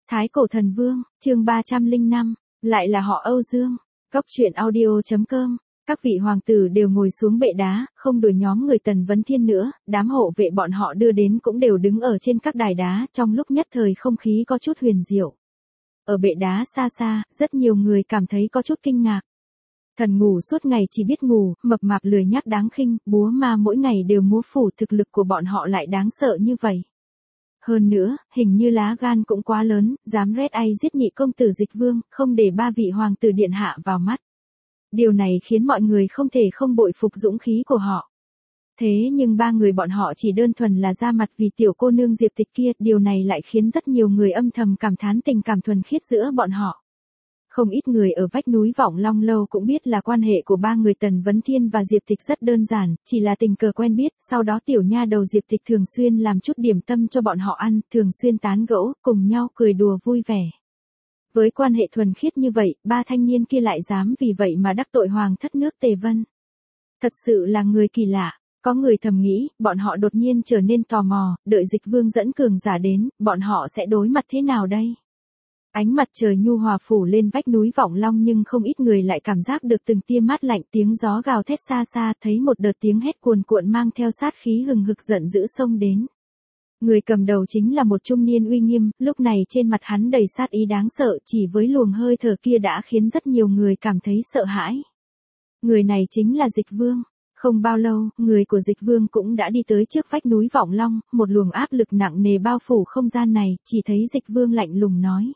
Thái Cổ Thần Vương, chương 305, lại là họ Âu Dương. Cốc truyện audio.com. Các vị hoàng tử đều ngồi xuống bệ đá, không đuổi nhóm người Tần Vấn Thiên nữa, đám hộ vệ bọn họ đưa đến cũng đều đứng ở trên các đài đá, trong lúc nhất thời không khí có chút huyền diệu. Ở bệ đá xa xa, rất nhiều người cảm thấy có chút kinh ngạc. Thần ngủ suốt ngày chỉ biết ngủ, mập mạp lười nhác đáng khinh, búa ma mỗi ngày đều múa phủ, thực lực của bọn họ lại đáng sợ như vậy. Hơn nữa, hình như lá gan cũng quá lớn, dám red ai giết nhị công tử Dịch Vương, không để ba vị hoàng tử điện hạ vào mắt. Điều này khiến mọi người không thể không bội phục dũng khí của họ. Thế nhưng ba người bọn họ chỉ đơn thuần là ra mặt vì tiểu cô nương Diệp Tịch kia, điều này lại khiến rất nhiều người âm thầm cảm thán tình cảm thuần khiết giữa bọn họ. Không ít người ở vách núi Vọng Long Lâu cũng biết là quan hệ của ba người Tần Vấn Thiên và Diệp Tịch rất đơn giản, chỉ là tình cờ quen biết, sau đó tiểu nha đầu Diệp Tịch thường xuyên làm chút điểm tâm cho bọn họ ăn, thường xuyên tán gẫu, cùng nhau cười đùa vui vẻ. Với quan hệ thuần khiết như vậy, ba thanh niên kia lại dám vì vậy mà đắc tội hoàng thất nước Tề Vân. Thật sự là người kỳ lạ. Có người thầm nghĩ, bọn họ đột nhiên trở nên tò mò, đợi Dịch Vương dẫn cường giả đến, bọn họ sẽ đối mặt thế nào đây? Ánh mặt trời nhu hòa phủ lên vách núi Vọng Long nhưng không ít người lại cảm giác được từng tia mát lạnh, tiếng gió gào thét xa xa, thấy một đợt tiếng hét cuồn cuộn mang theo sát khí hừng hực giận dữ xông đến. Người cầm đầu chính là một trung niên uy nghiêm, lúc này trên mặt hắn đầy sát ý đáng sợ, chỉ với luồng hơi thở kia đã khiến rất nhiều người cảm thấy sợ hãi. Người này chính là Dịch Vương. Không bao lâu, người của Dịch Vương cũng đã đi tới trước vách núi Vọng Long, một luồng áp lực nặng nề bao phủ không gian này, chỉ thấy Dịch Vương lạnh lùng nói.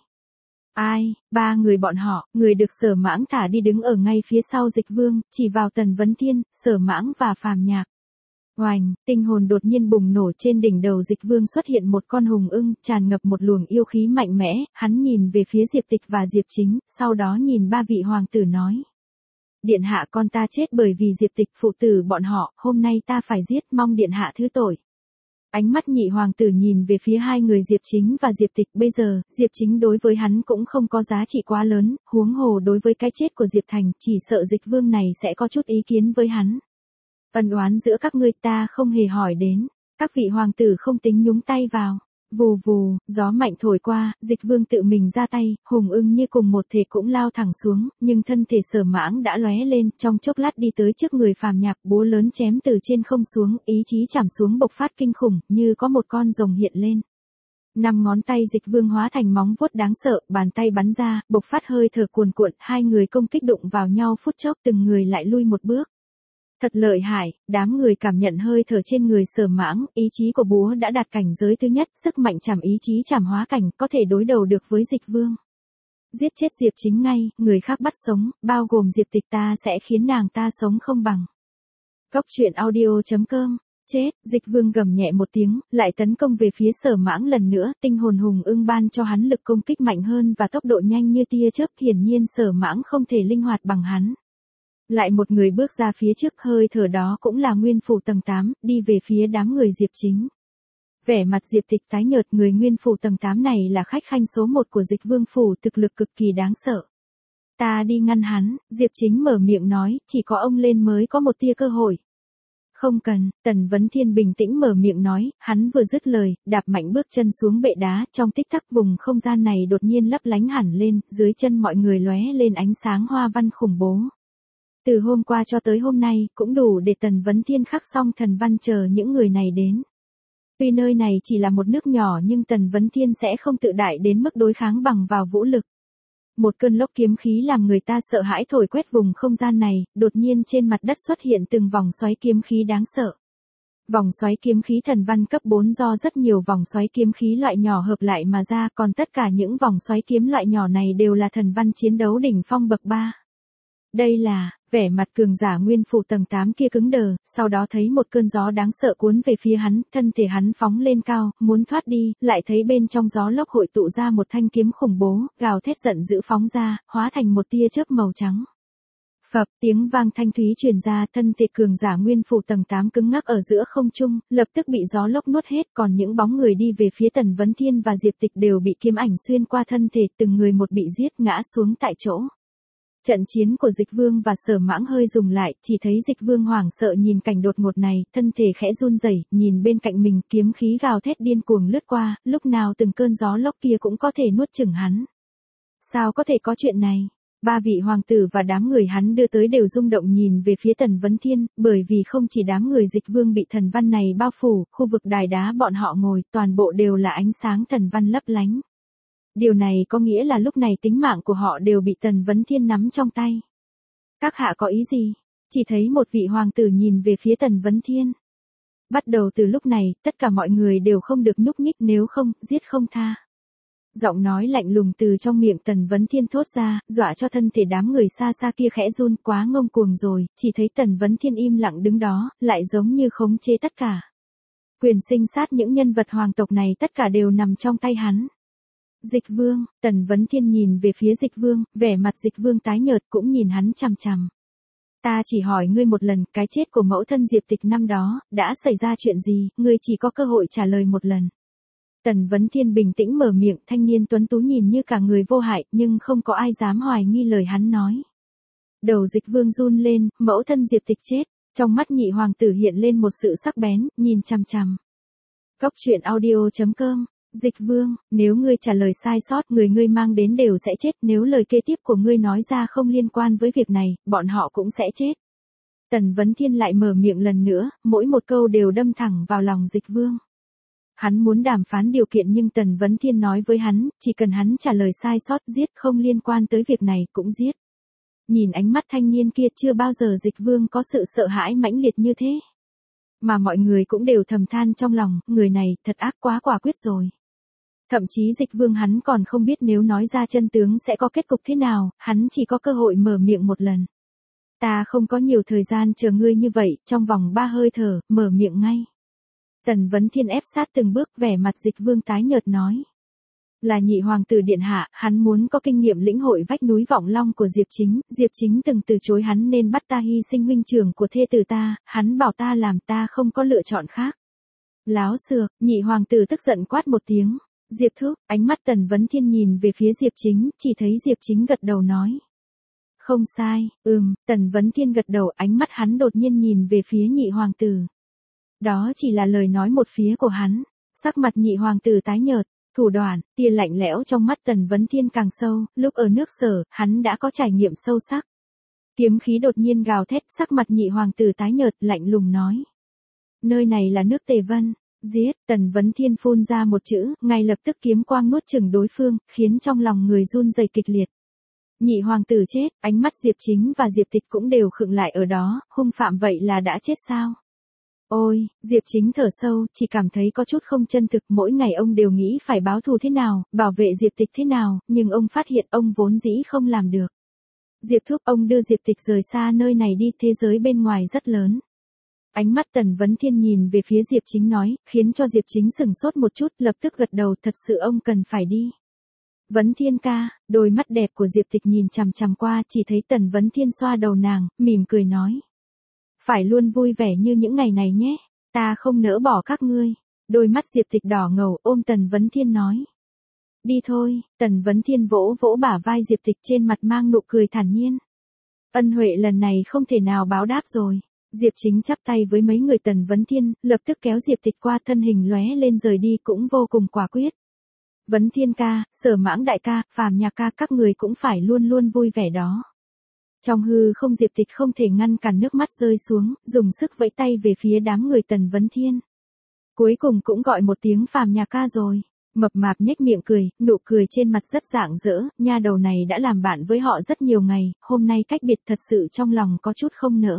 Ai, ba người bọn họ, người được Sở Mãng thả đi đứng ở ngay phía sau Dịch Vương, chỉ vào Tần Vấn Thiên, Sở Mãng và Phàm Nhạc. Oành, tinh hồn đột nhiên bùng nổ trên đỉnh đầu Dịch Vương xuất hiện một con hùng ưng, tràn ngập một luồng yêu khí mạnh mẽ, hắn nhìn về phía Diệp Tịch và Diệp Chính, sau đó nhìn ba vị hoàng tử nói. Điện hạ con ta chết bởi vì Diệp Tịch phụ tử bọn họ, hôm nay ta phải giết, mong điện hạ thứ tội. Ánh mắt nhị hoàng tử nhìn về phía hai người Diệp Chính và Diệp Tịch, bây giờ, Diệp Chính đối với hắn cũng không có giá trị quá lớn, huống hồ đối với cái chết của Diệp Thành, chỉ sợ Dịch Vương này sẽ có chút ý kiến với hắn. Ân oán giữa các ngươi ta không hề hỏi đến, các vị hoàng tử không tính nhúng tay vào. Vù vù, gió mạnh thổi qua, Dịch Vương tự mình ra tay, hùng ưng như cùng một thể cũng lao thẳng xuống, nhưng thân thể Sở Mãng đã lóe lên, trong chốc lát đi tới trước người Phàm Nhạc, búa lớn chém từ trên không xuống, ý chí chạm xuống bộc phát kinh khủng, như có một con rồng hiện lên. 5 ngón tay Dịch Vương hóa thành móng vuốt đáng sợ, bàn tay bắn ra, bộc phát hơi thở cuồn cuộn, hai người công kích đụng vào nhau phút chốc, từng người lại lui một bước. Thật lợi hại, đám người cảm nhận hơi thở trên người Sở Mãng, ý chí của búa đã đạt cảnh giới thứ nhất, sức mạnh chảm ý chí chảm hóa cảnh, có thể đối đầu được với Dịch Vương. Giết chết Diệp Chính ngay, người khác bắt sống, bao gồm Diệp Tịch ta sẽ khiến nàng ta sống không bằng. Cốc truyện audio.com. Chết, Dịch Vương gầm nhẹ một tiếng, lại tấn công về phía Sở Mãng lần nữa, tinh hồn hùng ưng ban cho hắn lực công kích mạnh hơn và tốc độ nhanh như tia chớp, hiển nhiên Sở Mãng không thể linh hoạt bằng hắn. Lại một người bước ra phía trước, hơi thở đó cũng là Nguyên Phủ tầng 8, đi về phía đám người Diệp Chính. Vẻ mặt Diệp Tịch tái nhợt, người Nguyên Phủ tầng 8 này là khách khanh số 1 của Dịch Vương Phủ, thực lực cực kỳ đáng sợ. Ta đi ngăn hắn, Diệp Chính mở miệng nói, chỉ có ông lên mới có một tia cơ hội. Không cần, Tần Vấn Thiên bình tĩnh mở miệng nói, hắn vừa dứt lời, đạp mạnh bước chân xuống bệ đá, trong tích tắc vùng không gian này đột nhiên lấp lánh hẳn lên, dưới chân mọi người lóe lên ánh sáng hoa văn khủng bố. Từ hôm qua cho tới hôm nay, cũng đủ để Tần Vấn Thiên khắc xong thần văn chờ những người này đến. Tuy nơi này chỉ là một nước nhỏ nhưng Tần Vấn Thiên sẽ không tự đại đến mức đối kháng bằng vào vũ lực. Một cơn lốc kiếm khí làm người ta sợ hãi thổi quét vùng không gian này, đột nhiên trên mặt đất xuất hiện từng vòng xoáy kiếm khí đáng sợ. Vòng xoáy kiếm khí thần văn cấp 4 do rất nhiều vòng xoáy kiếm khí loại nhỏ hợp lại mà ra, còn tất cả những vòng xoáy kiếm loại nhỏ này đều là thần văn chiến đấu đỉnh phong bậc 3. Đây là, vẻ mặt cường giả Nguyên Phủ tầng 8 kia cứng đờ, sau đó thấy một cơn gió đáng sợ cuốn về phía hắn, thân thể hắn phóng lên cao, muốn thoát đi, lại thấy bên trong gió lốc hội tụ ra một thanh kiếm khủng bố, gào thét giận dữ phóng ra, hóa thành một tia chớp màu trắng. Phập, tiếng vang thanh thúy truyền ra, thân thể cường giả Nguyên Phủ tầng 8 cứng ngắc ở giữa không trung, lập tức bị gió lốc nuốt hết, còn những bóng người đi về phía Tần Vấn Thiên và Diệp Tịch đều bị kiếm ảnh xuyên qua thân thể, từng người một bị giết ngã xuống tại chỗ. Trận chiến của Dịch Vương và Sở Mãng hơi dừng lại, chỉ thấy Dịch Vương hoảng sợ nhìn cảnh đột ngột này, thân thể khẽ run rẩy, nhìn bên cạnh mình, kiếm khí gào thét điên cuồng lướt qua, lúc nào từng cơn gió lốc kia cũng có thể nuốt chửng hắn. Sao có thể có chuyện này? Ba vị hoàng tử và đám người hắn đưa tới đều rung động nhìn về phía Tần Vấn Thiên, bởi vì không chỉ đám người Dịch Vương bị thần văn này bao phủ, khu vực đài đá bọn họ ngồi, toàn bộ đều là ánh sáng thần văn lấp lánh. Điều này có nghĩa là lúc này tính mạng của họ đều bị Tần Vấn Thiên nắm trong tay. Các hạ có ý gì? Chỉ thấy một vị hoàng tử nhìn về phía Tần Vấn Thiên. Bắt đầu từ lúc này, tất cả mọi người đều không được nhúc nhích, nếu không, giết không tha. Giọng nói lạnh lùng từ trong miệng Tần Vấn Thiên thốt ra, dọa cho thân thể đám người xa xa kia khẽ run, quá ngông cuồng rồi, chỉ thấy Tần Vấn Thiên im lặng đứng đó, lại giống như khống chế tất cả. Quyền sinh sát những nhân vật hoàng tộc này tất cả đều nằm trong tay hắn. Dịch Vương, Tần Vấn Thiên nhìn về phía Dịch Vương, vẻ mặt Dịch Vương tái nhợt cũng nhìn hắn chằm chằm. Ta chỉ hỏi ngươi một lần, cái chết của mẫu thân Diệp Tịch năm đó, đã xảy ra chuyện gì, ngươi chỉ có cơ hội trả lời một lần. Tần Vấn Thiên bình tĩnh mở miệng, thanh niên tuấn tú nhìn như cả người vô hại, nhưng không có ai dám hoài nghi lời hắn nói. Đầu Dịch Vương run lên, mẫu thân Diệp Tịch chết, trong mắt nhị hoàng tử hiện lên một sự sắc bén, nhìn chằm chằm. Cốc truyện audio.com. Dịch Vương, nếu ngươi trả lời sai sót, người ngươi mang đến đều sẽ chết, nếu lời kế tiếp của ngươi nói ra không liên quan với việc này, bọn họ cũng sẽ chết. Tần Vấn Thiên lại mở miệng lần nữa, mỗi một câu đều đâm thẳng vào lòng Dịch Vương. Hắn muốn đàm phán điều kiện nhưng Tần Vấn Thiên nói với hắn, chỉ cần hắn trả lời sai sót, giết, không liên quan tới việc này cũng giết. Nhìn ánh mắt thanh niên kia, chưa bao giờ Dịch Vương có sự sợ hãi mãnh liệt như thế. Mà mọi người cũng đều thầm than trong lòng, người này thật ác quá, quả quyết rồi. Thậm chí Dịch Vương hắn còn không biết nếu nói ra chân tướng sẽ có kết cục thế nào, hắn chỉ có cơ hội mở miệng một lần. Ta không có nhiều thời gian chờ ngươi như vậy, trong vòng 3 hơi thở, mở miệng ngay. Tần Vấn Thiên ép sát từng bước, vẻ mặt Dịch Vương tái nhợt nói. Là nhị hoàng tử điện hạ, hắn muốn có kinh nghiệm lĩnh hội vách núi Vọng Long của Diệp Chính từng từ chối hắn nên bắt ta hy sinh huynh trưởng của thê tử ta, hắn bảo ta làm, ta không có lựa chọn khác. Láo xược, nhị hoàng tử tức giận quát một tiếng. Diệp thúc, ánh mắt Tần Vấn Thiên nhìn về phía Diệp Chính, chỉ thấy Diệp Chính gật đầu nói. Không sai, Tần Vấn Thiên gật đầu, ánh mắt hắn đột nhiên nhìn về phía nhị hoàng tử. Đó chỉ là lời nói một phía của hắn, sắc mặt nhị hoàng tử tái nhợt, thủ đoạn, tia lạnh lẽo trong mắt Tần Vấn Thiên càng sâu, lúc ở nước Sở, hắn đã có trải nghiệm sâu sắc. Kiếm khí đột nhiên gào thét, sắc mặt nhị hoàng tử tái nhợt, lạnh lùng nói. Nơi này là nước Tề Vân. Giết, Tần Vấn Thiên phun ra một chữ, ngay lập tức kiếm quang nuốt chửng đối phương, khiến trong lòng người run rẩy kịch liệt. Nhị hoàng tử chết, ánh mắt Diệp Chính và Diệp Tịch cũng đều khựng lại ở đó, hung phạm vậy là đã chết sao? Ôi, Diệp Chính thở sâu, chỉ cảm thấy có chút không chân thực, mỗi ngày ông đều nghĩ phải báo thù thế nào, bảo vệ Diệp Tịch thế nào, nhưng ông phát hiện ông vốn dĩ không làm được. Diệp thúc, ông đưa Diệp Tịch rời xa nơi này đi, thế giới bên ngoài rất lớn. Ánh mắt Tần Vấn Thiên nhìn về phía Diệp Chính nói, khiến cho Diệp Chính sừng sốt một chút, lập tức gật đầu, thật sự ông cần phải đi. Vấn Thiên ca, đôi mắt đẹp của Diệp Tịch nhìn chằm chằm qua, chỉ thấy Tần Vấn Thiên xoa đầu nàng, mỉm cười nói. Phải luôn vui vẻ như những ngày này nhé, ta không nỡ bỏ các ngươi. Đôi mắt Diệp Tịch đỏ ngầu, ôm Tần Vấn Thiên nói. Đi thôi, Tần Vấn Thiên vỗ vỗ bả vai Diệp Tịch, trên mặt mang nụ cười thản nhiên. Ân huệ lần này không thể nào báo đáp rồi. Diệp Chính chắp tay với mấy người Tần Vấn Thiên, lập tức kéo Diệp Tịch qua, thân hình lóe lên rời đi, cũng vô cùng quả quyết. Vấn Thiên ca, Sở Mãng đại ca, Phàm Nhạc ca, các người cũng phải luôn luôn vui vẻ đó. Trong hư không, Diệp Tịch không thể ngăn cản nước mắt rơi xuống, dùng sức vẫy tay về phía đám người Tần Vấn Thiên. Cuối cùng cũng gọi một tiếng Phàm Nhạc ca rồi. Mập mạp nhếch miệng cười, nụ cười trên mặt rất rạng rỡ, nha đầu này đã làm bạn với họ rất nhiều ngày, hôm nay cách biệt thật sự trong lòng có chút không nỡ.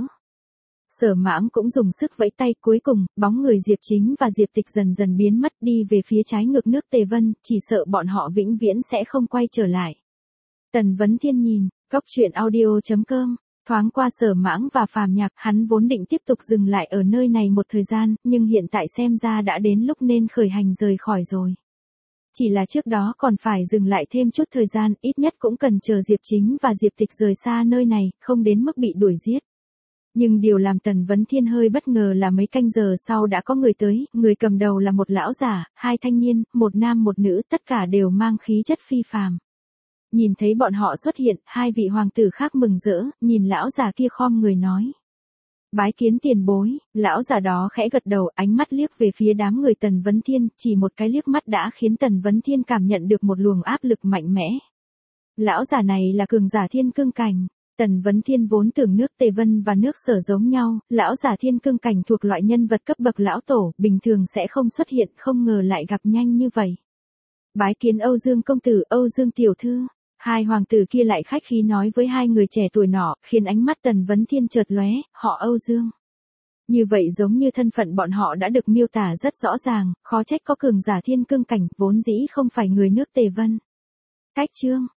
Sở Mãng cũng dùng sức vẫy tay, cuối cùng, bóng người Diệp Chính và Diệp Tịch dần dần biến mất, đi về phía trái ngược nước Tề Vân, chỉ sợ bọn họ vĩnh viễn sẽ không quay trở lại. Tần Vấn Thiên nhìn, cốc truyện audio.com, thoáng qua Sở Mãng và Phàm Nhạc, hắn vốn định tiếp tục dừng lại ở nơi này một thời gian, nhưng hiện tại xem ra đã đến lúc nên khởi hành rời khỏi rồi. Chỉ là trước đó còn phải dừng lại thêm chút thời gian, ít nhất cũng cần chờ Diệp Chính và Diệp Tịch rời xa nơi này, không đến mức bị đuổi giết. Nhưng điều làm Tần Vấn Thiên hơi bất ngờ là mấy canh giờ sau đã có người tới, người cầm đầu là một lão giả, hai thanh niên, một nam một nữ, tất cả đều mang khí chất phi phàm. Nhìn thấy bọn họ xuất hiện, hai vị hoàng tử khác mừng rỡ, nhìn lão già kia khom người nói. Bái kiến tiền bối, lão già đó khẽ gật đầu, ánh mắt liếc về phía đám người Tần Vấn Thiên, chỉ một cái liếc mắt đã khiến Tần Vấn Thiên cảm nhận được một luồng áp lực mạnh mẽ. Lão già này là cường giả thiên cương cảnh. Tần Vấn Thiên vốn tưởng nước Tề Vân và nước Sở giống nhau, lão già thiên cương cảnh thuộc loại nhân vật cấp bậc lão tổ, bình thường sẽ không xuất hiện, không ngờ lại gặp nhanh như vậy. Bái kiến Âu Dương công tử, Âu Dương tiểu thư. Hai hoàng tử kia lại khách khí nói với hai người trẻ tuổi nọ, khiến ánh mắt Tần Vấn Thiên chợt lóe, họ Âu Dương. Như vậy giống như thân phận bọn họ đã được miêu tả rất rõ ràng, khó trách có cường giả thiên cương cảnh, vốn dĩ không phải người nước Tề Vân. Cách chương